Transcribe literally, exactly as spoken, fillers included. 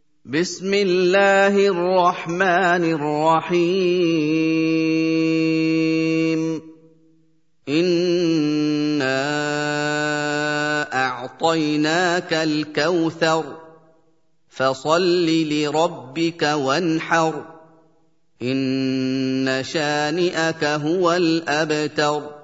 بسم الله الرحمن الرحيم إنا أعطيناك الكوثر فصل لربك وانحر إن شانئك هو الأبتر